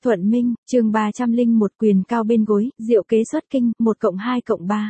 Thuận Minh, chương 301 quyền cao bên gối, diệu kế xuất kinh, 1+2+3.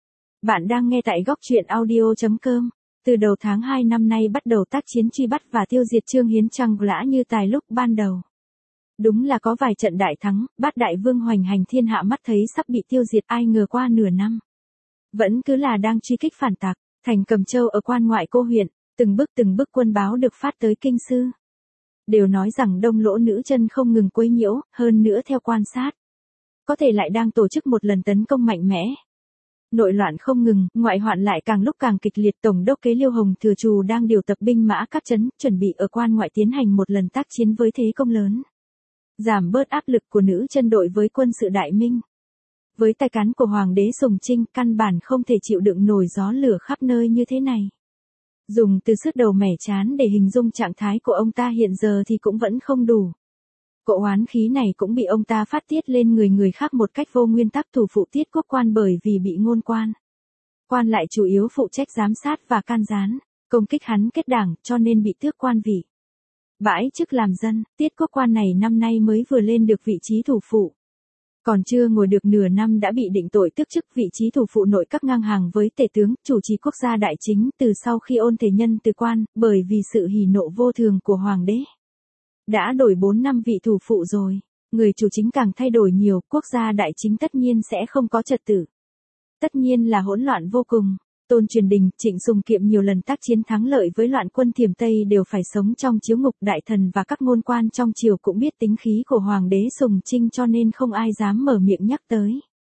Bạn đang nghe tại góc truyện audio.com. Từ đầu tháng 2 năm nay bắt đầu tác chiến truy bắt và tiêu diệt Trương Hiến Trăng lã như tài lúc ban đầu. Đúng là có vài trận đại thắng, Bát Đại Vương hoành hành thiên hạ mắt thấy sắp bị tiêu diệt, ai ngờ qua nửa năm. Vẫn cứ là đang truy kích phản tặc, thành Cầm Châu ở quan ngoại cô huyện, từng bước quân báo được phát tới kinh sư. Đều nói rằng Đông Lỗ nữ chân không ngừng quấy nhiễu, hơn nữa theo quan sát, có thể lại đang tổ chức một lần tấn công mạnh mẽ. Nội loạn không ngừng, ngoại hoạn lại càng lúc càng kịch liệt. Tổng đốc kế Liêu Hồng Thừa Trù đang điều tập binh mã các trấn, chuẩn bị ở quan ngoại tiến hành một lần tác chiến với thế công lớn, giảm bớt áp lực của nữ chân đội với quân sự Đại Minh. Với tay cán của Hoàng đế Sùng Trinh, căn bản không thể chịu đựng nổi gió lửa khắp nơi như thế này. Dùng từ sứt đầu mẻ chán để hình dung trạng thái của ông ta hiện giờ thì cũng vẫn không đủ. Cỗ oán khí này cũng bị ông ta phát tiết lên người khác một cách vô nguyên tắc. Thủ phụ Tiết Quốc quan bởi vì bị ngôn quan lại chủ yếu phụ trách giám sát và can gián, công kích hắn kết đảng, cho nên bị tước quan vị. Bãi chức làm dân, Tiết Quốc quan này năm nay mới vừa lên được vị trí thủ phụ. Còn chưa ngồi được nửa năm đã bị định tội tước chức vị trí thủ phụ nội các, ngang hàng với tể tướng, chủ trì quốc gia đại chính. Từ sau khi Ôn Thể Nhân từ quan, bởi vì sự hỉ nộ vô thường của Hoàng đế, đã đổi 4 năm vị thủ phụ rồi, người chủ chính càng thay đổi nhiều, quốc gia đại chính tất nhiên sẽ không có trật tự. Tất nhiên là hỗn loạn vô cùng. Tôn Truyền Đình, Trịnh Sùng Kiệm nhiều lần tác chiến thắng lợi với loạn quân Thiểm Tây đều phải sống trong chiếu ngục. Đại thần và các ngôn quan trong triều cũng biết tính khí của Hoàng đế Sùng Trinh cho nên không ai dám mở miệng nhắc tới.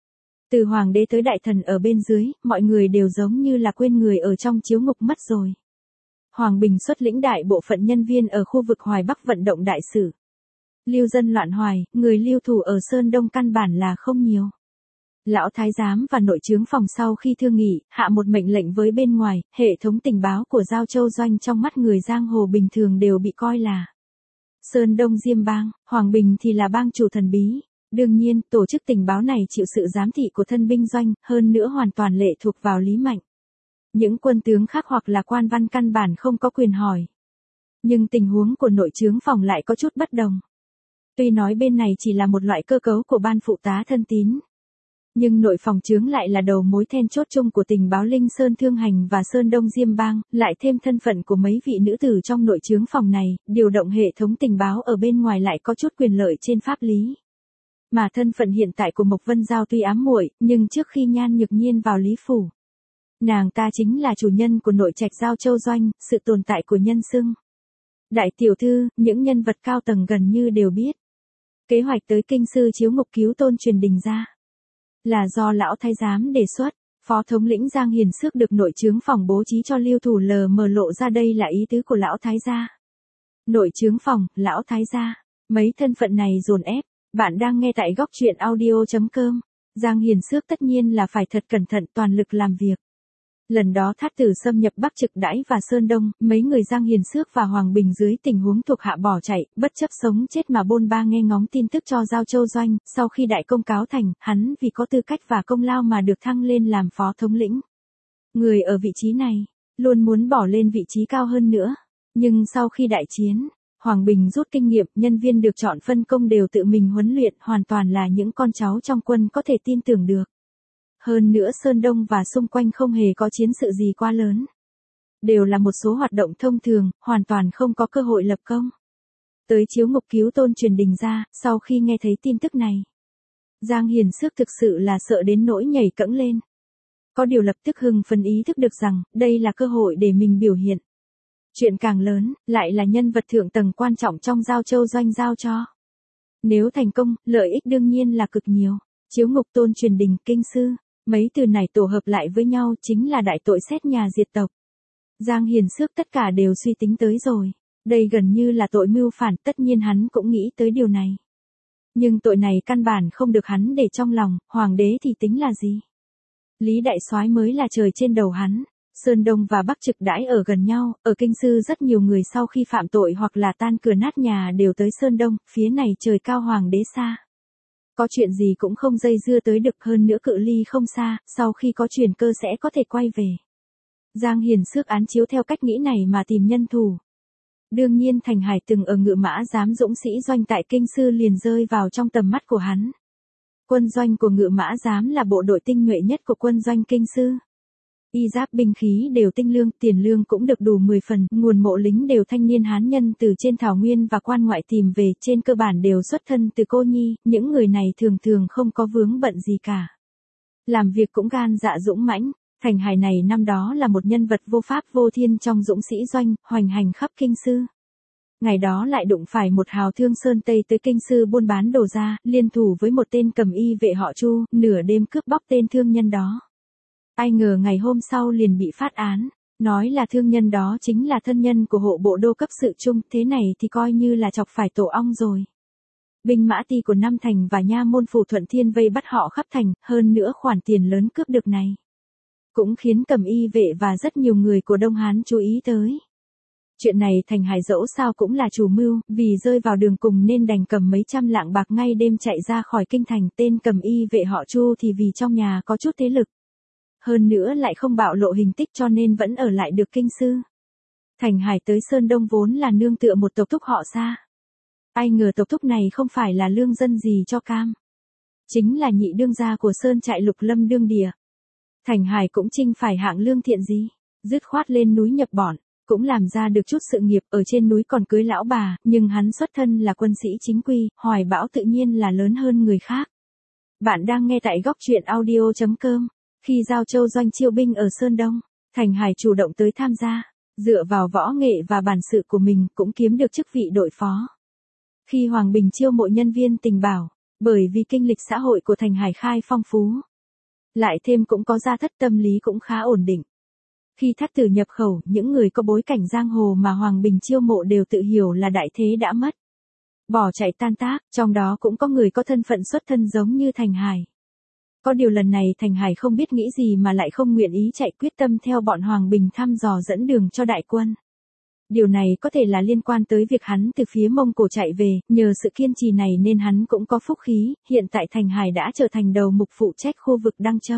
Từ Hoàng đế tới đại thần ở bên dưới, mọi người đều giống như là quên người ở trong chiếu ngục mất rồi. Hoàng Bình xuất lĩnh đại bộ phận nhân viên ở khu vực Hoài Bắc vận động đại sự. Lưu dân loạn Hoài, người lưu thủ ở Sơn Đông căn bản là không nhiều. Lão Thái giám và nội chướng phòng sau khi thương nghị, hạ một mệnh lệnh với bên ngoài. Hệ thống tình báo của Giao Châu Doanh trong mắt người giang hồ bình thường đều bị coi là Sơn Đông Diêm Bang, Hoàng Bình thì là bang chủ thần bí. Đương nhiên, tổ chức tình báo này chịu sự giám thị của thân binh doanh, hơn nữa hoàn toàn lệ thuộc vào Lý Mạnh. Những quân tướng khác hoặc là quan văn căn bản không có quyền hỏi. Nhưng tình huống của nội chướng phòng lại có chút bất đồng. Tuy nói bên này chỉ là một loại cơ cấu của ban phụ tá thân tín, nhưng nội phòng chướng lại là đầu mối then chốt chung của tình báo Linh Sơn Thương Hành và Sơn Đông Diêm Bang, lại thêm thân phận của mấy vị nữ tử trong nội chướng phòng này, điều động hệ thống tình báo ở bên ngoài lại có chút quyền lợi trên pháp lý. Mà thân phận hiện tại của Mộc Vân Giao tuy ám muội, nhưng trước khi Nhan Nhược Nhiên vào Lý phủ, nàng ta chính là chủ nhân của nội trạch Giao Châu Doanh, sự tồn tại của nhân xưng đại tiểu thư, những nhân vật cao tầng gần như đều biết. Kế hoạch tới kinh sư chiếu ngục cứu Tôn Truyền Đình ra là do lão thái giám đề xuất. Phó thống lĩnh Giang Hiền Xước được nội chướng phòng bố trí cho lưu thủ lờ mờ lộ ra đây là ý tứ của lão thái gia. Nội chướng phòng, lão thái gia, mấy thân phận này dồn ép. Bạn đang nghe tại góc truyện audio.com. Giang Hiền Xước tất nhiên là phải thật cẩn thận, toàn lực làm việc. Lần đó Thát Tử xâm nhập Bắc Trực Đãi và Sơn Đông, mấy người Giang Hiền Xước và Hoàng Bình dưới tình huống thuộc hạ bỏ chạy, bất chấp sống chết mà bôn ba nghe ngóng tin tức cho Giao Châu Doanh. Sau khi đại công cáo thành, hắn vì có tư cách và công lao mà được thăng lên làm phó thống lĩnh. Người ở vị trí này, luôn muốn bỏ lên vị trí cao hơn nữa. Nhưng sau khi đại chiến, Hoàng Bình rút kinh nghiệm, nhân viên được chọn phân công đều tự mình huấn luyện, hoàn toàn là những con cháu trong quân có thể tin tưởng được. Hơn nữa Sơn Đông và xung quanh không hề có chiến sự gì quá lớn. Đều là một số hoạt động thông thường, hoàn toàn không có cơ hội lập công. Tới chiếu ngục cứu Tôn Truyền Đình ra, sau khi nghe thấy tin tức này, Giang Hiền Xước thực sự là sợ đến nỗi nhảy cẫng lên. Có điều lập tức hưng phấn ý thức được rằng, đây là cơ hội để mình biểu hiện. Chuyện càng lớn, lại là nhân vật thượng tầng quan trọng trong Giao Châu Doanh giao cho. Nếu thành công, lợi ích đương nhiên là cực nhiều. Chiếu ngục Tôn Truyền Đình, kinh sư. Mấy từ này tổ hợp lại với nhau chính là đại tội xét nhà diệt tộc. Giang Hiền Xước tất cả đều suy tính tới rồi. Đây gần như là tội mưu phản, tất nhiên hắn cũng nghĩ tới điều này. Nhưng tội này căn bản không được hắn để trong lòng, hoàng đế thì tính là gì? Lý Đại Soái mới là trời trên đầu hắn. Sơn Đông và Bắc Trực Đãi ở gần nhau, ở kinh sư rất nhiều người sau khi phạm tội hoặc là tan cửa nát nhà đều tới Sơn Đông, phía này trời cao hoàng đế xa. Có chuyện gì cũng không dây dưa tới được, hơn nữa cự ly không xa, sau khi có chuyển cơ sẽ có thể quay về. Giang Hiền Xước án chiếu theo cách nghĩ này mà tìm nhân thủ. Đương nhiên Thành Hải từng ở Ngự Mã Giám dũng sĩ doanh tại Kinh Sư liền rơi vào trong tầm mắt của hắn. Quân doanh của Ngự Mã Giám là bộ đội tinh nhuệ nhất của quân doanh Kinh Sư. Y giáp binh khí đều tinh lương, tiền lương cũng được đủ 10 phần, nguồn mộ lính đều thanh niên hán nhân từ trên thảo nguyên và quan ngoại tìm về, trên cơ bản đều xuất thân từ cô nhi, những người này thường thường không có vướng bận gì cả. Làm việc cũng gan dạ dũng mãnh, Thành Hải này năm đó là một nhân vật vô pháp vô thiên trong dũng sĩ doanh, hoành hành khắp Kinh Sư. Ngày đó lại đụng phải một hào thương Sơn Tây tới Kinh Sư buôn bán đồ ra, liên thủ với một tên cầm y vệ họ Chu, nửa đêm cướp bóc tên thương nhân đó. Ai ngờ ngày hôm sau liền bị phát án, nói là thương nhân đó chính là thân nhân của hộ bộ đô cấp sự Trung, thế này thì coi như là chọc phải tổ ong rồi. Binh mã ti của Nam Thành và nha môn phủ Thuận Thiên vây bắt họ khắp thành, hơn nữa khoản tiền lớn cướp được này cũng khiến cầm y vệ và rất nhiều người của Đông Hán chú ý tới. Chuyện này Thành Hải dẫu sao cũng là chủ mưu, vì rơi vào đường cùng nên đành cầm mấy trăm lạng bạc ngay đêm chạy ra khỏi kinh thành. Tên cầm y vệ họ Chu thì vì trong nhà có chút thế lực, hơn nữa lại không bạo lộ hình tích cho nên vẫn ở lại được Kinh Sư. Thành Hải tới Sơn Đông vốn là nương tựa một tộc thúc họ Sa. Ai ngờ tộc thúc này không phải là lương dân gì cho cam, chính là nhị đương gia của Sơn trại Lục Lâm đương địa. Thành Hải cũng chinh phải hạng lương thiện gì, dứt khoát lên núi nhập bọn, cũng làm ra được chút sự nghiệp, ở trên núi còn cưới lão bà, nhưng hắn xuất thân là quân sĩ chính quy, hoài bão tự nhiên là lớn hơn người khác. Bạn đang nghe tại góc truyện audio.com. Khi Giao Châu doanh chiêu binh ở Sơn Đông, Thành Hải chủ động tới tham gia, dựa vào võ nghệ và bản sự của mình cũng kiếm được chức vị đội phó. Khi Hoàng Bình chiêu mộ nhân viên tình bảo, bởi vì kinh lịch xã hội của Thành Hải khai phong phú, lại thêm cũng có gia thất tâm lý cũng khá ổn định. Khi thắt tử nhập khẩu, những người có bối cảnh giang hồ mà Hoàng Bình chiêu mộ đều tự hiểu là đại thế đã mất, bỏ chạy tan tác, trong đó cũng có người có thân phận xuất thân giống như Thành Hải. Có điều lần này Thành Hải không biết nghĩ gì mà lại không nguyện ý chạy, quyết tâm theo bọn Hoàng Bình thăm dò dẫn đường cho đại quân. Điều này có thể là liên quan tới việc hắn từ phía Mông Cổ chạy về, nhờ sự kiên trì này nên hắn cũng có phúc khí, hiện tại Thành Hải đã trở thành đầu mục phụ trách khu vực Đăng Châu.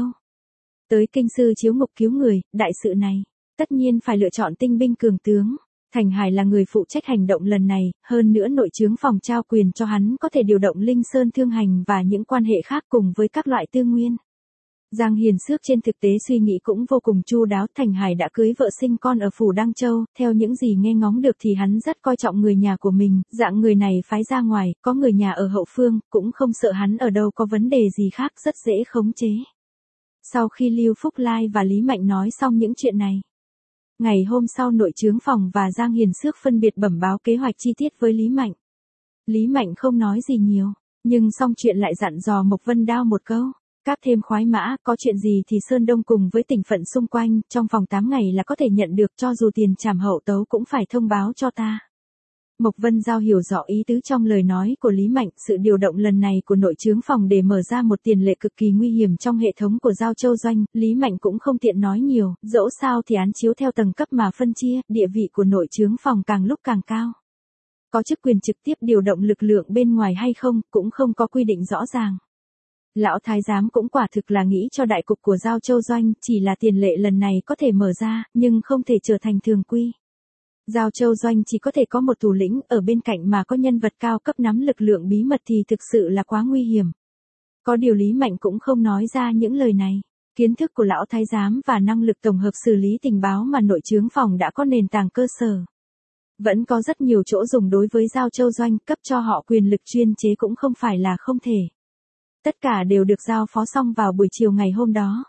Tới Kinh Sư chiếu ngục cứu người, đại sự này, tất nhiên phải lựa chọn tinh binh cường tướng. Thành Hải là người phụ trách hành động lần này, hơn nữa nội chướng phòng trao quyền cho hắn có thể điều động Linh Sơn thương hành và những quan hệ khác cùng với các loại tư nguyên. Giang Hiền Xước trên thực tế suy nghĩ cũng vô cùng chu đáo. Thành Hải đã cưới vợ sinh con ở phủ Đăng Châu, theo những gì nghe ngóng được thì hắn rất coi trọng người nhà của mình, dạng người này phái ra ngoài, có người nhà ở hậu phương, cũng không sợ hắn ở đâu có vấn đề gì khác, rất dễ khống chế. Sau khi Lưu Phúc Lai và Lý Mạnh nói xong những chuyện này, ngày hôm sau nội chướng phòng và Giang Hiền Xước phân biệt bẩm báo kế hoạch chi tiết với Lý Mạnh. Lý Mạnh không nói gì nhiều, nhưng xong chuyện lại dặn dò Mộc Vân Đao một câu. Cáp thêm khoái mã, có chuyện gì thì Sơn Đông cùng với tỉnh phận xung quanh, trong vòng 8 ngày là có thể nhận được, cho dù tiền trảm hậu tấu cũng phải thông báo cho ta. Mộc Vân Giao hiểu rõ ý tứ trong lời nói của Lý Mạnh, sự điều động lần này của nội chướng phòng để mở ra một tiền lệ cực kỳ nguy hiểm trong hệ thống của Giao Châu doanh, Lý Mạnh cũng không tiện nói nhiều, dẫu sao thì án chiếu theo tầng cấp mà phân chia, địa vị của nội chướng phòng càng lúc càng cao. Có chức quyền trực tiếp điều động lực lượng bên ngoài hay không, cũng không có quy định rõ ràng. Lão Thái Giám cũng quả thực là nghĩ cho đại cục của Giao Châu doanh, chỉ là tiền lệ lần này có thể mở ra, nhưng không thể trở thành thường quy. Giao Châu doanh chỉ có thể có một thủ lĩnh, ở bên cạnh mà có nhân vật cao cấp nắm lực lượng bí mật thì thực sự là quá nguy hiểm. Có điều Lý Mạnh cũng không nói ra những lời này. Kiến thức của Lão Thái Giám và năng lực tổng hợp xử lý tình báo mà nội chướng phòng đã có nền tảng cơ sở. Vẫn có rất nhiều chỗ dùng đối với Giao Châu doanh, cấp cho họ quyền lực chuyên chế cũng không phải là không thể. Tất cả đều được giao phó xong vào buổi chiều ngày hôm đó.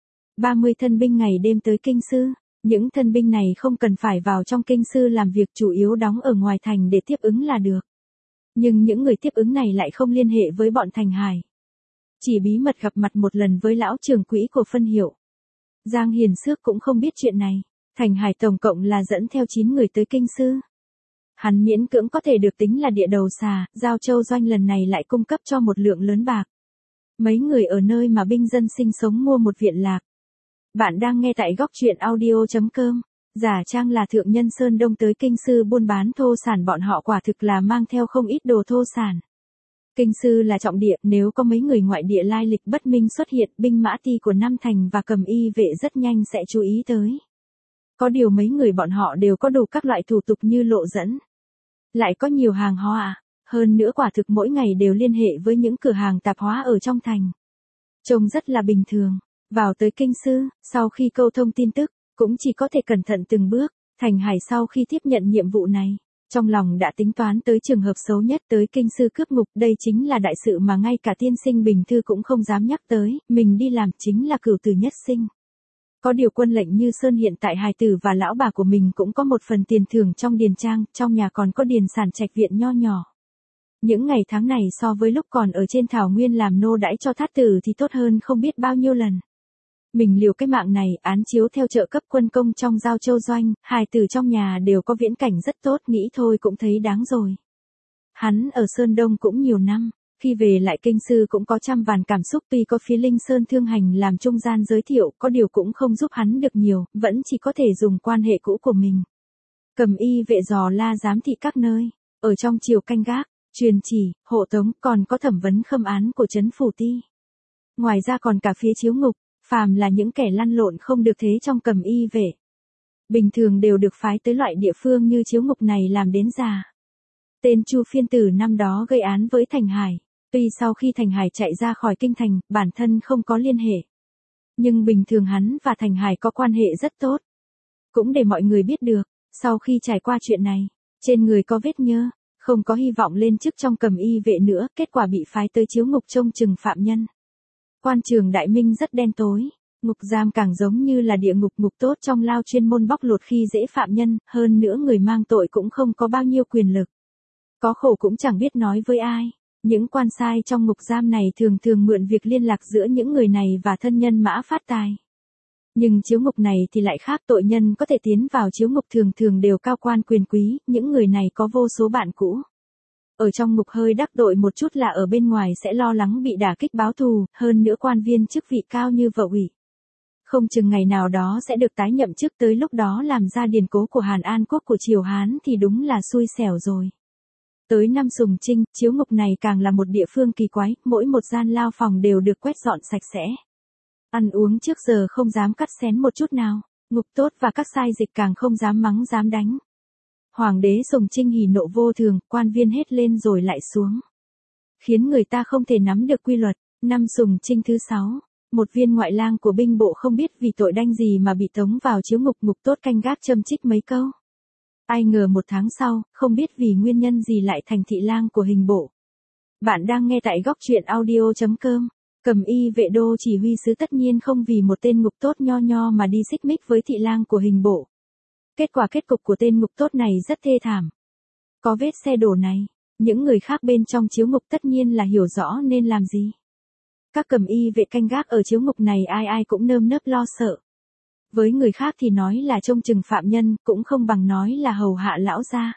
30 thân binh ngày đêm tới Kinh Sư. Những thân binh này không cần phải vào trong Kinh Sư làm việc, chủ yếu đóng ở ngoài thành để tiếp ứng là được. Nhưng những người tiếp ứng này lại không liên hệ với bọn Thành Hải. Chỉ bí mật gặp mặt một lần với lão trưởng quỹ của phân hiệu. Giang Hiền Xước cũng không biết chuyện này. Thành Hải tổng cộng là dẫn theo 9 người tới Kinh Sư. Hắn miễn cưỡng có thể được tính là địa đầu xà, Giao Châu doanh lần này lại cung cấp cho một lượng lớn bạc. Mấy người ở nơi mà binh dân sinh sống mua một viện lạc. Bạn đang nghe tại góc truyện audio.com. Giả trang là thượng nhân Sơn Đông tới Kinh Sư buôn bán thô sản, bọn họ quả thực là mang theo không ít đồ thô sản. Kinh Sư là trọng địa, nếu có mấy người ngoại địa lai lịch bất minh xuất hiện, binh mã ti của Nam Thành và cầm y vệ rất nhanh sẽ chú ý tới. Có điều mấy người bọn họ đều có đủ các loại thủ tục như lộ dẫn. Lại có nhiều hàng hóa, hơn nữa quả thực mỗi ngày đều liên hệ với những cửa hàng tạp hóa ở trong thành. Trông rất là bình thường. Vào tới kinh sư, sau khi câu thông tin tức, cũng chỉ có thể cẩn thận từng bước. Thành Hải sau khi tiếp nhận nhiệm vụ này, trong lòng đã tính toán tới trường hợp xấu nhất tới kinh sư cướp ngục. Đây chính là đại sự mà ngay cả tiên sinh Bình Thư cũng không dám nhắc tới, mình đi làm chính là cửu tử nhất sinh. Có điều quân lệnh Như Sơn hiện tại hài tử và lão bà của mình cũng có một phần tiền thưởng trong điền trang, trong nhà còn có điền sản trạch viện nho nhỏ. Những ngày tháng này so với lúc còn ở trên thảo nguyên làm nô đãi cho thát tử thì tốt hơn không biết bao nhiêu lần. Mình liều cái mạng này, án chiếu theo trợ cấp quân công trong giao châu doanh, hài tử trong nhà đều có viễn cảnh rất tốt, nghĩ thôi cũng thấy đáng rồi. Hắn ở Sơn Đông cũng nhiều năm, khi về lại kinh sư cũng có trăm vàn cảm xúc, tuy có phía Linh Sơn Thương Hành làm trung gian giới thiệu, có điều cũng không giúp hắn được nhiều, vẫn chỉ có thể dùng quan hệ cũ của mình. Cầm y vệ dò la giám thị các nơi, ở trong triều canh gác, truyền chỉ, hộ tống, còn có thẩm vấn khâm án của trấn phủ ti. Ngoài ra còn cả phía chiếu ngục, phàm là những kẻ lăn lộn không được thế trong cầm y vệ. Bình thường đều được phái tới loại địa phương như chiếu ngục này làm đến già. Tên Chu Phiên Tử năm đó gây án với Thành Hải, tuy sau khi Thành Hải chạy ra khỏi kinh thành, bản thân không có liên hệ. Nhưng bình thường hắn và Thành Hải có quan hệ rất tốt. Cũng để mọi người biết được, sau khi trải qua chuyện này, trên người có vết nhơ, không có hy vọng lên chức trong cầm y vệ nữa, kết quả bị phái tới chiếu ngục trông chừng phạm nhân. Quan trường Đại Minh rất đen tối, ngục giam càng giống như là địa ngục. Ngục tốt trong lao chuyên môn bóc lột khi dễ phạm nhân, hơn nữa người mang tội cũng không có bao nhiêu quyền lực. Có khổ cũng chẳng biết nói với ai. Những quan sai trong ngục giam này thường thường mượn việc liên lạc giữa những người này và thân nhân Mã Phát Tài. Nhưng chiếu ngục này thì lại khác, tội nhân có thể tiến vào chiếu ngục thường thường đều cao quan quyền quý, những người này có vô số bạn cũ. Ở trong ngục hơi đắc tội một chút là ở bên ngoài sẽ lo lắng bị đả kích báo thù, hơn nữa quan viên chức vị cao như vợ ủy. Không chừng ngày nào đó sẽ được tái nhậm chức, tới lúc đó làm ra điển cố của Hàn An quốc của triều Hán thì đúng là xui xẻo rồi. Tới năm Sùng Trinh, chiếu ngục này càng là một địa phương kỳ quái, mỗi một gian lao phòng đều được quét dọn sạch sẽ. Ăn uống trước giờ không dám cắt xén một chút nào, ngục tốt và các sai dịch càng không dám mắng dám đánh. Hoàng đế Sùng Trinh hỉ nộ vô thường, quan viên hết lên rồi lại xuống. Khiến người ta không thể nắm được quy luật. Năm Sùng Trinh thứ 6, một viên ngoại lang của binh bộ không biết vì tội đanh gì mà bị tống vào chiếu ngục. Ngục tốt canh gác châm chích mấy câu. Ai ngờ một tháng sau, không biết vì nguyên nhân gì lại thành thị lang của hình bộ. Bạn đang nghe tại góc truyện audio.com. Cầm y vệ đô chỉ huy sứ tất nhiên không vì một tên ngục tốt nho nho mà đi xích mích với thị lang của hình bộ. Kết quả kết cục của tên ngục tốt này rất thê thảm. Có vết xe đổ này, những người khác bên trong chiếu ngục tất nhiên là hiểu rõ nên làm gì. Các cầm y vệ canh gác ở chiếu ngục này ai ai cũng nơm nớp lo sợ. Với người khác thì nói là trông chừng phạm nhân, cũng không bằng nói là hầu hạ lão gia.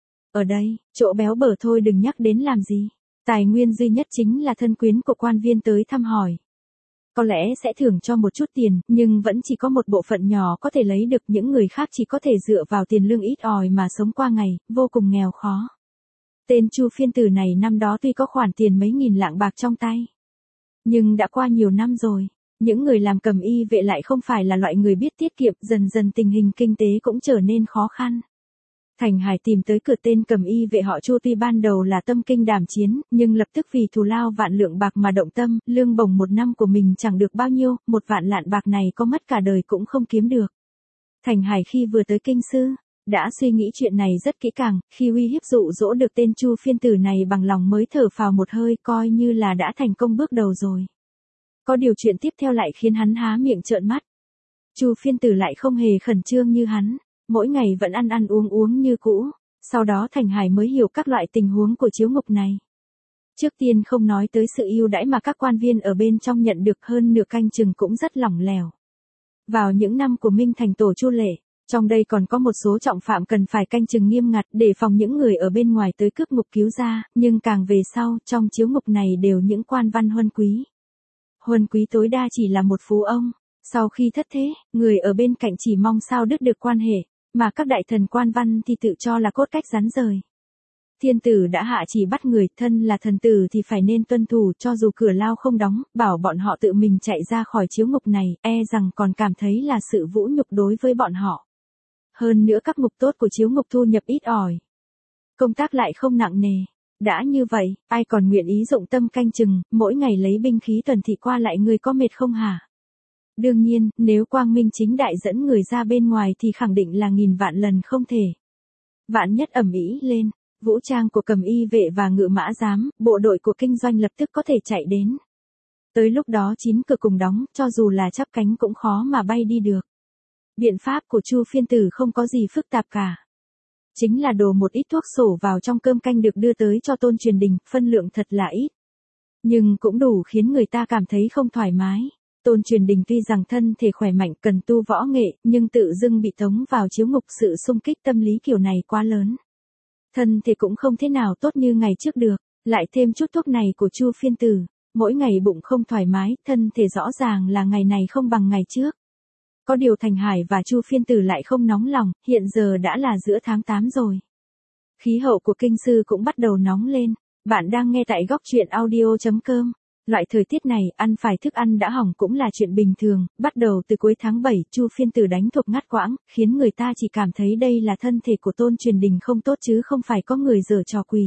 Ở đây, chỗ béo bở thôi đừng nhắc đến làm gì. Tài nguyên duy nhất chính là thân quyến của quan viên tới thăm hỏi. Có lẽ sẽ thưởng cho một chút tiền, nhưng vẫn chỉ có một bộ phận nhỏ có thể lấy được, những người khác chỉ có thể dựa vào tiền lương ít ỏi mà sống qua ngày, vô cùng nghèo khó. Tên Chu Phiên Tử này năm đó tuy có khoản tiền mấy nghìn lạng bạc trong tay, nhưng đã qua nhiều năm rồi, những người làm cầm y vệ lại không phải là loại người biết tiết kiệm, dần dần tình hình kinh tế cũng trở nên khó khăn. Thành Hải tìm tới cửa tên cầm y vệ họ Chu, tuy ban đầu là tâm kinh đảm chiến, nhưng lập tức vì thù lao vạn lượng bạc mà động tâm, lương bổng một năm của mình chẳng được bao nhiêu, 1 vạn lạng bạc này có mất cả đời cũng không kiếm được. Thành Hải khi vừa tới kinh sư, đã suy nghĩ chuyện này rất kỹ càng, khi uy hiếp dụ dỗ được tên Chu Phiên Tử này bằng lòng mới thở phào một hơi, coi như là đã thành công bước đầu rồi. Có điều chuyện tiếp theo lại khiến hắn há miệng trợn mắt. Chu Phiên Tử lại không hề khẩn trương như hắn. Mỗi ngày vẫn ăn uống như cũ, sau đó Thành Hải mới hiểu các loại tình huống của chiếu ngục này. Trước tiên không nói tới sự ưu đãi mà các quan viên ở bên trong nhận được, hơn nửa canh chừng cũng rất lỏng lẻo. Vào những năm của Minh Thành tổ Chu Lệ, trong đây còn có một số trọng phạm cần phải canh chừng nghiêm ngặt để phòng những người ở bên ngoài tới cướp ngục cứu ra, nhưng càng về sau, trong chiếu ngục này đều những quan văn huân quý. Huân quý tối đa chỉ là một phú ông. Sau khi thất thế, người ở bên cạnh chỉ mong sao đứt được quan hệ, mà các đại thần quan văn thì tự cho là cốt cách rắn rời. Thiên tử đã hạ chỉ bắt người, thân là thần tử thì phải nên tuân thủ, cho dù cửa lao không đóng, bảo bọn họ tự mình chạy ra khỏi chiếu ngục này, e rằng còn cảm thấy là sự vũ nhục đối với bọn họ. Hơn nữa các ngục tốt của chiếu ngục thu nhập ít ỏi. Công tác lại không nặng nề. Đã như vậy, ai còn nguyện ý dụng tâm canh chừng, mỗi ngày lấy binh khí tuần thị qua lại, người có mệt không hả? Đương nhiên, nếu quang minh chính đại dẫn người ra bên ngoài thì khẳng định là nghìn vạn lần không thể. Vạn nhất ầm ĩ lên, vũ trang của cầm y vệ và ngự mã giám, bộ đội của kinh doanh lập tức có thể chạy đến. Tới lúc đó 9 cửa cùng đóng, cho dù là chắp cánh cũng khó mà bay đi được. Biện pháp của Chu Phiên Tử không có gì phức tạp cả. Chính là đổ một ít thuốc sổ vào trong cơm canh được đưa tới cho Tôn Truyền Đình, phân lượng thật là ít. Nhưng cũng đủ khiến người ta cảm thấy không thoải mái. Tôn Truyền Đình tuy rằng thân thể khỏe mạnh cần tu võ nghệ, nhưng tự dưng bị tống vào chiếu ngục, sự xung kích tâm lý kiểu này quá lớn. Thân thể cũng không thế nào tốt như ngày trước được, lại thêm chút thuốc này của Chu Phiên Tử, mỗi ngày bụng không thoải mái, thân thể rõ ràng là ngày này không bằng ngày trước. Có điều Thành Hải và Chu Phiên Tử lại không nóng lòng, hiện giờ đã là giữa tháng 8 rồi. Khí hậu của kinh sư cũng bắt đầu nóng lên. Bạn đang nghe tại góc truyện audio.com. Loại thời tiết này, ăn phải thức ăn đã hỏng cũng là chuyện bình thường. Bắt đầu từ cuối tháng 7, Chu Phiên Tử đánh thuộc ngắt quãng, khiến người ta chỉ cảm thấy đây là thân thể của Tôn Truyền Đình không tốt chứ không phải có người giở trò quỷ.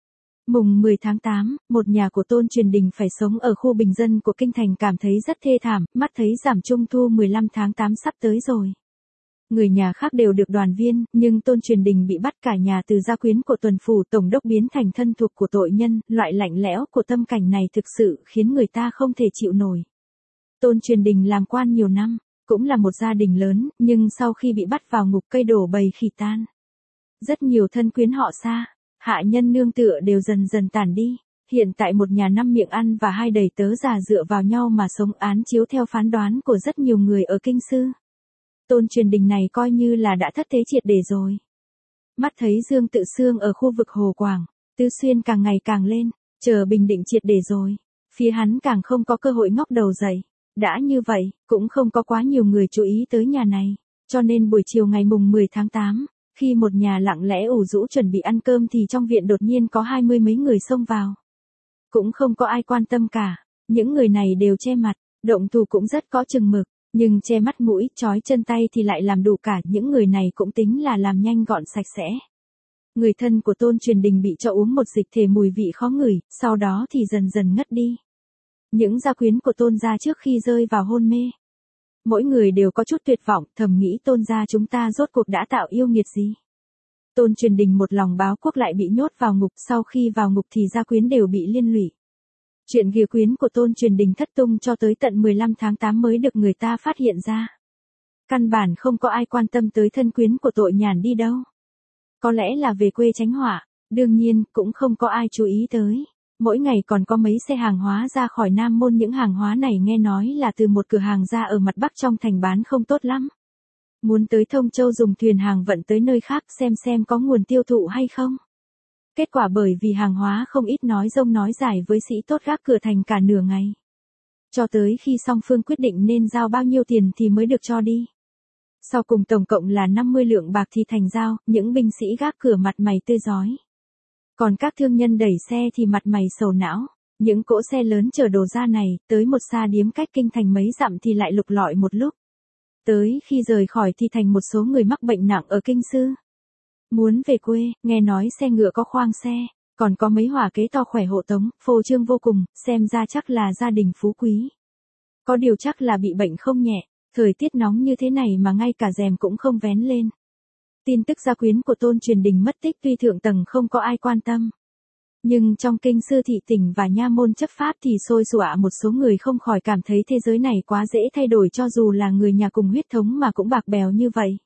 Mùng 10 tháng 8, một nhà của Tôn Truyền Đình phải sống ở khu bình dân của kinh thành cảm thấy rất thê thảm, mắt thấy giảm trung thu 15 tháng 8 sắp tới rồi. Người nhà khác đều được đoàn viên, nhưng Tôn Truyền Đình bị bắt cả nhà từ gia quyến của tuần phủ tổng đốc biến thành thân thuộc của tội nhân, loại lạnh lẽo của tâm cảnh này thực sự khiến người ta không thể chịu nổi. Tôn Truyền Đình làm quan nhiều năm, cũng là một gia đình lớn, nhưng sau khi bị bắt vào ngục, cây đổ bầy khỉ tan. Rất nhiều thân quyến họ xa, hạ nhân nương tựa đều dần dần tản đi. Hiện tại một nhà 5 miệng ăn và 2 đầy tớ già dựa vào nhau mà sống, án chiếu theo phán đoán của rất nhiều người ở kinh sư. Tôn Truyền Đình này coi như là đã thất thế triệt để rồi. Mắt thấy Dương Tự Xương ở khu vực Hồ Quảng, Tứ Xuyên càng ngày càng lên, chờ bình định triệt để rồi. Phía hắn càng không có cơ hội ngóc đầu dậy. Đã như vậy, cũng không có quá nhiều người chú ý tới nhà này. Cho nên buổi chiều ngày mùng 10 tháng 8, khi một nhà lặng lẽ ủ rũ chuẩn bị ăn cơm thì trong viện đột nhiên có 20 mấy người xông vào. Cũng không có ai quan tâm cả. Những người này đều che mặt, động thủ cũng rất có chừng mực. Nhưng che mắt mũi, trói chân tay thì lại làm đủ cả, những người này cũng tính là làm nhanh gọn sạch sẽ. Người thân của Tôn Truyền Đình bị cho uống một dịch thể mùi vị khó ngửi, sau đó thì dần dần ngất đi. Những gia quyến của Tôn gia trước khi rơi vào hôn mê. Mỗi người đều có chút tuyệt vọng, thầm nghĩ Tôn gia chúng ta rốt cuộc đã tạo yêu nghiệt gì. Tôn Truyền Đình một lòng báo quốc lại bị nhốt vào ngục, sau khi vào ngục thì gia quyến đều bị liên lụy. Chuyện ghìa quyến của Tôn Truyền Đình thất tung cho tới tận 15 tháng 8 mới được người ta phát hiện ra. Căn bản không có ai quan tâm tới thân quyến của tội nhàn đi đâu. Có lẽ là về quê tránh họa, đương nhiên cũng không có ai chú ý tới. Mỗi ngày còn có mấy xe hàng hóa ra khỏi Nam Môn, những hàng hóa này nghe nói là từ một cửa hàng ra ở mặt Bắc trong thành bán không tốt lắm. Muốn tới Thông Châu dùng thuyền hàng vận tới nơi khác xem có nguồn tiêu thụ hay không. Kết quả bởi vì hàng hóa không ít, nói dông nói dài với sĩ tốt gác cửa thành cả nửa ngày. Cho tới khi song phương quyết định nên giao bao nhiêu tiền thì mới được cho đi. Sau cùng tổng cộng là 50 lượng bạc thì thành giao, những binh sĩ gác cửa mặt mày tươi rói. Còn các thương nhân đẩy xe thì mặt mày sầu não. Những cỗ xe lớn chở đồ ra này, tới một xa điếm cách kinh thành mấy dặm thì lại lục lọi một lúc. Tới khi rời khỏi thì thành một số người mắc bệnh nặng ở kinh sư. Muốn về quê, nghe nói xe ngựa có khoang xe, còn có mấy hỏa kế to khỏe hộ tống, phô trương vô cùng, xem ra chắc là gia đình phú quý. Có điều chắc là bị bệnh không nhẹ, thời tiết nóng như thế này mà ngay cả rèm cũng không vén lên. Tin tức gia quyến của Tôn Truyền Đình mất tích tuy thượng tầng không có ai quan tâm. Nhưng trong kinh sư thị tỉnh và nha môn chấp pháp thì sôi sụa, một số người không khỏi cảm thấy thế giới này quá dễ thay đổi, cho dù là người nhà cùng huyết thống mà cũng bạc bèo như vậy.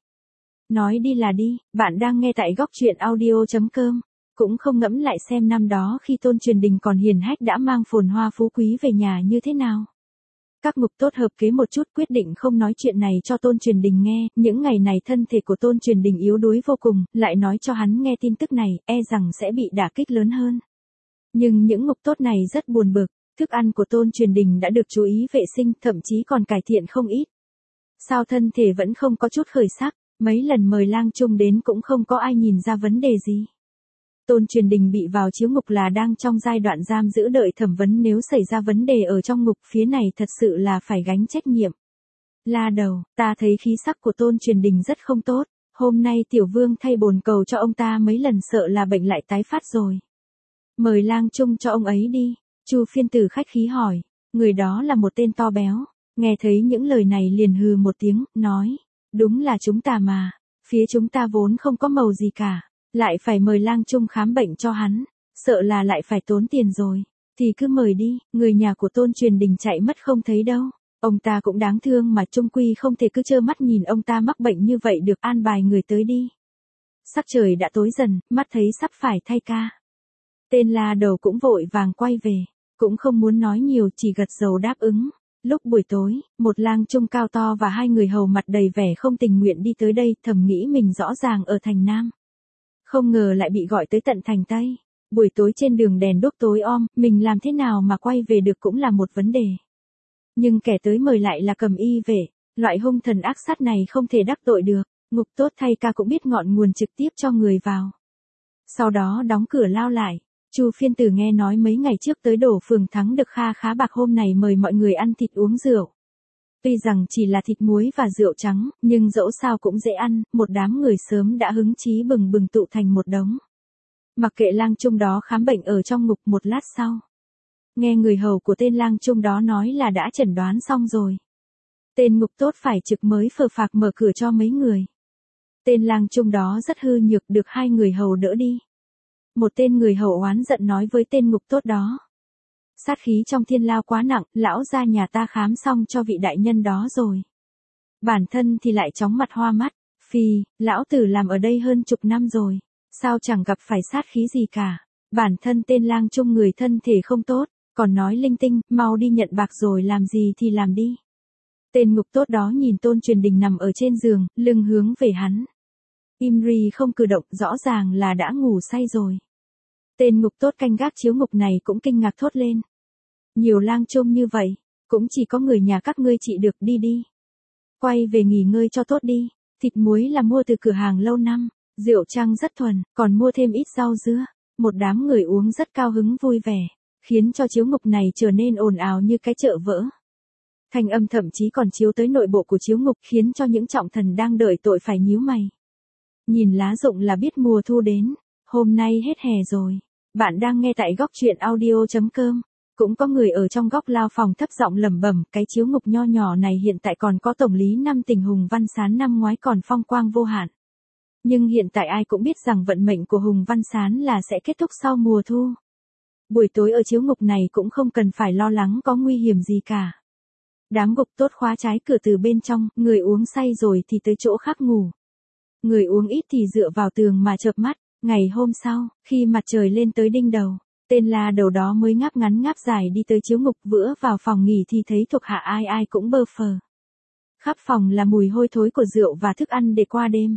Nói đi là đi, bạn đang nghe tại góc truyện audio.com. Cũng không ngẫm lại xem năm đó khi Tôn Truyền Đình còn hiền hách đã mang phồn hoa phú quý về nhà như thế nào. Các ngục tốt hợp kế một chút quyết định không nói chuyện này cho Tôn Truyền Đình nghe, những ngày này thân thể của Tôn Truyền Đình yếu đuối vô cùng, lại nói cho hắn nghe tin tức này, e rằng sẽ bị đả kích lớn hơn. Nhưng những ngục tốt này rất buồn bực, thức ăn của Tôn Truyền Đình đã được chú ý vệ sinh, thậm chí còn cải thiện không ít. Sao thân thể vẫn không có chút khởi sắc, mấy lần mời lang trung đến cũng không có ai nhìn ra vấn đề gì. Tôn Truyền Đình bị vào chiếu ngục là đang trong giai đoạn giam giữ đợi thẩm vấn, nếu xảy ra vấn đề ở trong ngục phía này thật sự là phải gánh trách nhiệm. La đầu, ta thấy khí sắc của Tôn Truyền Đình rất không tốt, Hôm nay tiểu vương thay bồn cầu cho ông ta mấy lần sợ là bệnh lại tái phát rồi. Mời lang trung cho ông ấy đi, Chu phiên tử khách khí hỏi, người đó là một tên to béo, nghe thấy những lời này liền hừ một tiếng, nói, đúng là chúng ta mà, phía chúng ta vốn không có màu gì cả, lại phải mời lang trung khám bệnh cho hắn, sợ là lại phải tốn tiền rồi, thì cứ mời đi, người nhà của Tôn Truyền Đình chạy mất không thấy đâu. Ông ta cũng đáng thương mà chung quy không thể cứ trơ mắt nhìn ông ta mắc bệnh như vậy được, an bài người tới đi. Sắc trời đã tối dần, mắt thấy sắp phải thay ca. Tên La Đầu cũng vội vàng quay về, cũng không muốn nói nhiều, chỉ gật đầu đáp ứng. Lúc buổi tối, một lang trung cao to và hai người hầu mặt đầy vẻ không tình nguyện đi tới đây, thầm nghĩ mình rõ ràng ở thành Nam. Không ngờ lại bị gọi tới tận thành Tây. Buổi tối trên đường đèn đuốc tối om, mình làm thế nào mà quay về được cũng là một vấn đề. Nhưng kẻ tới mời lại là Cầm Y vệ, loại hung thần ác sát này không thể đắc tội được, Ngục Tốt thay ca cũng biết ngọn nguồn trực tiếp cho người vào. Sau đó đóng cửa lao lại, Chu phiên tử nghe nói mấy ngày trước tới đổ phường thắng được kha khá bạc, hôm này mời mọi người ăn thịt uống rượu. Tuy rằng chỉ là thịt muối và rượu trắng, nhưng dẫu sao cũng dễ ăn, một đám người sớm đã hứng chí bừng bừng tụ thành một đống. Mặc kệ lang trung đó khám bệnh ở trong ngục, một lát sau, nghe người hầu của tên lang trung đó nói là đã chẩn đoán xong rồi. Tên Ngục Tốt phải trực mới phờ phạc mở cửa cho mấy người. Tên lang trung đó rất hư nhược, được hai người hầu đỡ đi. Một tên người hầu oán giận nói với tên Ngục Tốt đó, sát khí trong thiên lao quá nặng, lão gia nhà ta khám xong cho vị đại nhân đó rồi. Bản thân thì lại chóng mặt hoa mắt, phi, lão tử làm ở đây hơn chục năm rồi, sao chẳng gặp phải sát khí gì cả. Bản thân tên lang trung người thân thể không tốt, còn nói linh tinh, mau đi nhận bạc rồi làm gì thì làm đi. Tên Ngục Tốt đó nhìn Tôn Truyền Đình nằm ở trên giường, lưng hướng về hắn. Im ri không cử động, rõ ràng là đã ngủ say rồi. Tên Ngục Tốt canh gác chiếu ngục này cũng kinh ngạc thốt lên. Nhiều lang trung như vậy, cũng chỉ có người nhà các ngươi trị được, đi đi. Quay về nghỉ ngơi cho tốt đi, thịt muối là mua từ cửa hàng lâu năm, rượu trăng rất thuần, còn mua thêm ít rau dưa. Một đám người uống rất cao hứng vui vẻ, khiến cho chiếu ngục này trở nên ồn ào như cái chợ vỡ. Thanh âm thậm chí còn chiếu tới nội bộ của chiếu ngục, khiến cho những trọng thần đang đợi tội phải nhíu mày. Nhìn lá rụng là biết mùa thu đến, hôm nay hết hè rồi. Bạn đang nghe tại góc truyện audio.com. Cũng có người ở trong góc lao phòng thấp giọng lẩm bẩm, cái chiếu ngục nho nhỏ này hiện tại còn có tổng lý năm tình Hùng Văn Sán năm ngoái còn phong quang vô hạn. Nhưng hiện tại ai cũng biết rằng vận mệnh của Hùng Văn Sán là sẽ kết thúc sau mùa thu. Buổi tối ở chiếu ngục này cũng không cần phải lo lắng có nguy hiểm gì cả. Đám Ngục Tốt khóa trái cửa từ bên trong, người uống say rồi thì tới chỗ khác ngủ. Người uống ít thì dựa vào tường mà chợp mắt. Ngày hôm sau, khi mặt trời lên tới đinh đầu, tên La Đầu đó mới ngáp ngắn ngáp dài đi tới chiếu ngục, vữa vào phòng nghỉ thì thấy thuộc hạ ai ai cũng bơ phờ. Khắp phòng là mùi hôi thối của rượu và thức ăn để qua đêm.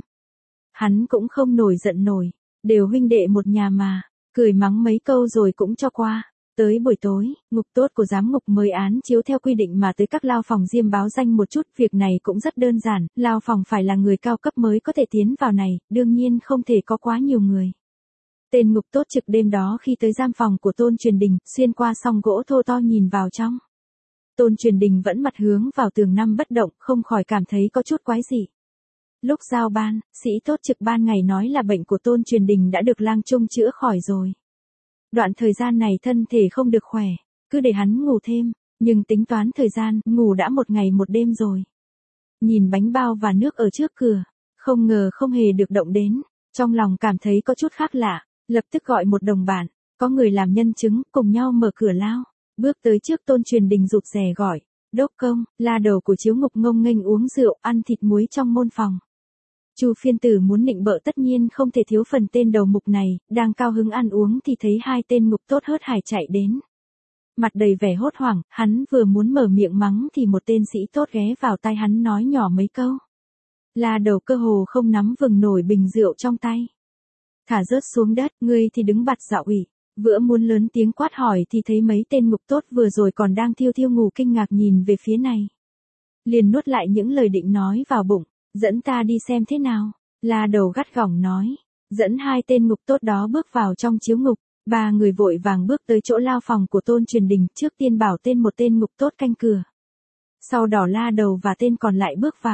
Hắn cũng không nổi giận nổi, đều huynh đệ một nhà mà, cười mắng mấy câu rồi cũng cho qua. Tới buổi tối, Ngục Tốt của giám ngục mới án chiếu theo quy định mà tới các lao phòng riêng báo danh một chút, việc này cũng rất đơn giản, lao phòng phải là người cao cấp mới có thể tiến vào này, đương nhiên không thể có quá nhiều người. Tên Ngục Tốt trực đêm đó khi tới giam phòng của Tôn Truyền Đình, xuyên qua song gỗ thô to nhìn vào trong. Tôn Truyền Đình vẫn mặt hướng vào tường năm bất động, không khỏi cảm thấy có chút quái dị. Lúc giao ban, sĩ tốt trực ban ngày nói là bệnh của Tôn Truyền Đình đã được lang trung chữa khỏi rồi. Đoạn thời gian này thân thể không được khỏe, cứ để hắn ngủ thêm, nhưng tính toán thời gian, ngủ đã một ngày một đêm rồi. Nhìn bánh bao và nước ở trước cửa, không ngờ không hề được động đến, trong lòng cảm thấy có chút khác lạ, lập tức gọi một đồng bạn, có người làm nhân chứng, cùng nhau mở cửa lao, bước tới trước Tôn Truyền Đình rụt rè gọi, đốc công, La Đầu của chiếu ngục ngông nghênh uống rượu, ăn thịt muối trong môn phòng. Chu phiên tử muốn nịnh bợ tất nhiên không thể thiếu phần tên đầu mục này, đang cao hứng ăn uống thì thấy hai tên Ngục Tốt hớt hải chạy đến. Mặt đầy vẻ hốt hoảng, hắn vừa muốn mở miệng mắng thì một tên sĩ tốt ghé vào tai hắn nói nhỏ mấy câu. La Đầu cơ hồ không nắm vừng nổi bình rượu trong tay. Thả rớt xuống đất, ngươi thì đứng bặt dạo ủy. Vữa muốn lớn tiếng quát hỏi thì thấy mấy tên Ngục Tốt vừa rồi còn đang thiêu thiêu ngủ kinh ngạc nhìn về phía này. Liền nuốt lại những lời định nói vào bụng. Dẫn ta đi xem thế nào, La Đầu gắt gỏng nói. Dẫn hai tên Ngục Tốt đó bước vào trong chiếu ngục, ba người vội vàng bước tới chỗ lao phòng của Tôn Truyền Đình, trước tiên bảo tên một tên Ngục Tốt canh cửa. Sau đó La Đầu và tên còn lại bước vào,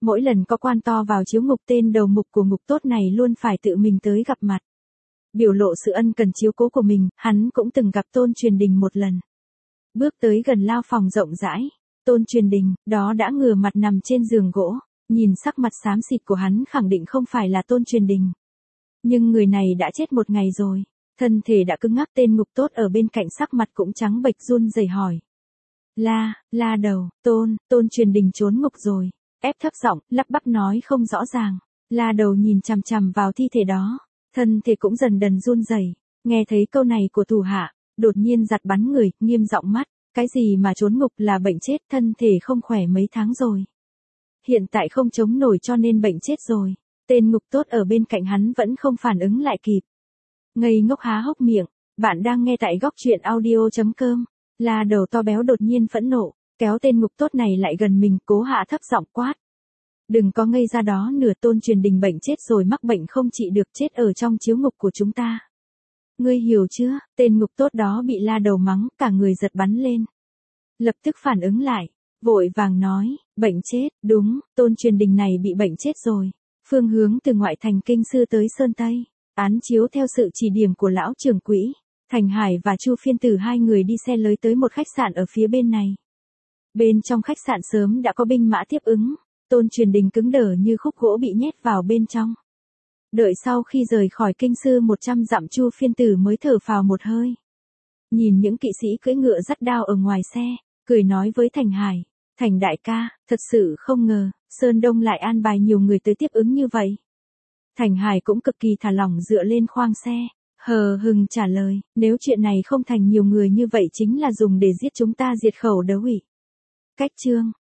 Mỗi lần có quan to vào chiếu ngục tên đầu mục của ngục tốt này luôn phải tự mình tới gặp mặt. Biểu lộ sự ân cần chiếu cố của mình, hắn cũng từng gặp Tôn Truyền Đình một lần. Bước tới gần lao phòng rộng rãi, Tôn Truyền Đình, đó đã ngửa mặt nằm trên giường gỗ, nhìn sắc mặt xám xịt của hắn khẳng định không phải là Tôn Truyền Đình. Nhưng người này đã chết một ngày rồi, thân thể đã cứng ngắc. Tên ngục tốt ở bên cạnh sắc mặt cũng trắng bệch run rẩy hỏi. La đầu, Tôn Truyền Đình trốn ngục rồi, ép thấp giọng, lắp bắp nói không rõ ràng. La đầu nhìn chằm chằm vào thi thể đó, thân thể cũng dần dần run rẩy. Nghe thấy câu này của thủ hạ, đột nhiên giật bắn người, nghiêm giọng mắt, cái gì mà trốn ngục là bệnh chết, thân thể không khỏe mấy tháng rồi. Hiện tại không chống nổi cho nên bệnh chết rồi. Tên ngục tốt ở bên cạnh hắn vẫn không phản ứng lại kịp. Ngây ngốc há hốc miệng, bạn đang nghe tại góc truyện audio.com. La đầu to béo đột nhiên phẫn nộ, kéo tên ngục tốt này lại gần mình, cố hạ thấp giọng quát. Đừng có ngây ra đó, nửa Tôn Truyền Đình bệnh chết rồi, mắc bệnh không trị được, chết ở trong chiếu ngục của chúng ta. Ngươi hiểu chưa? Tên ngục tốt đó bị la đầu mắng, cả người giật bắn lên. Lập tức phản ứng lại, vội vàng nói, bệnh chết, đúng, Tôn Truyền Đình này bị bệnh chết rồi. Phương hướng từ ngoại thành Kinh Sư tới Sơn Tây, án chiếu theo sự chỉ điểm của lão trưởng quỹ. Thành Hải và Chu Phiên Tử hai người đi xe lới tới một khách sạn ở phía bên này. Bên trong khách sạn sớm đã có binh mã tiếp ứng, Tôn Truyền Đình cứng đờ như khúc gỗ bị nhét vào bên trong. Đợi sau khi rời khỏi Kinh Sư 100 dặm, Chu Phiên Tử mới thở phào một hơi. Nhìn những kỵ sĩ cưỡi ngựa dắt đao ở ngoài xe, cười nói với Thành Hải, Thành đại ca, thật sự không ngờ, Sơn Đông lại an bài nhiều người tới tiếp ứng như vậy. Thành Hải cũng cực kỳ thả lỏng dựa lên khoang xe, hờ hững trả lời, nếu chuyện này không thành, nhiều người như vậy chính là dùng để giết chúng ta, diệt khẩu đấu ủy. Cách chương